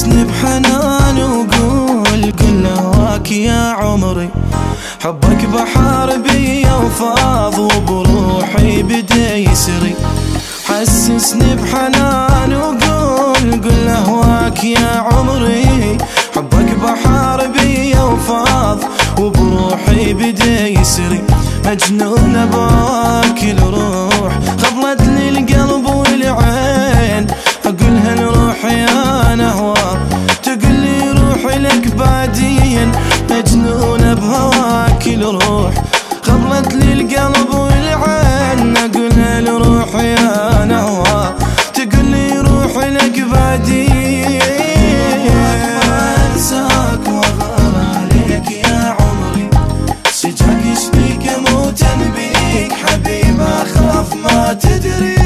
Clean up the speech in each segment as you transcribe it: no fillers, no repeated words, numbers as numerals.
حسسني بحنان وقول قل هواك يا عمري، حبك بحر بي وفاض وبروحي بدا يسري. حسسني بحنان وقول قل هواك يا عمري، حبك بحر بي وفاض وبروحي بدا يسري. مجنون بواك الروح خضلت لي القلب والعين، اقولها نروح يا نهوى تقول لي روحي لك بعدين. مجنون بهواك الروح خضلت لي القلب والعين، اقولها نروح يا نهوى تقول لي روحي لك بعدين. انساك واغار عليك يا عمري، سجاك يشفيك اموت بيك حبيب اخاف ما تدري.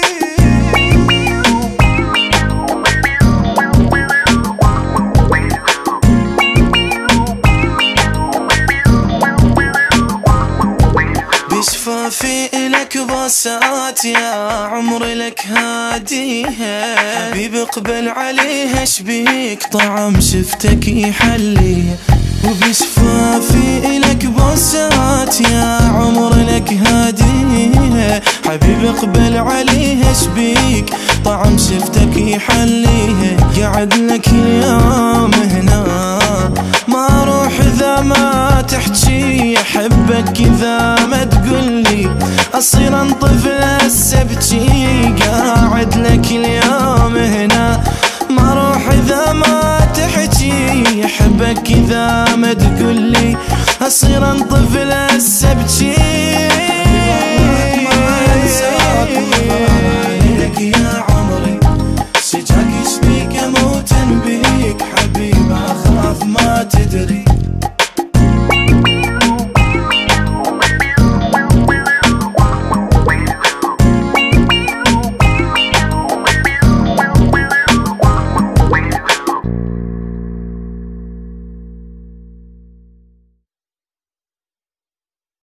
بشفافي إلك بسات يا عمري لك هاديها، حبيبي اقبل عليها شبيك طعم شفتك يحليها. وبشفافي إلك بسات يا عمري لك هاديها، حبيبي اقبل عليها شبيك طعم شفتك يحليها. قعد لك اليوم هنا ما اروح اذا ما تحكي، احبك اذا ما تقولي اصير انطف السبتي. قاعد لك اليوم هنا ما اروح اذا ما تحكي، احبك اذا ما تقولي اصير انطف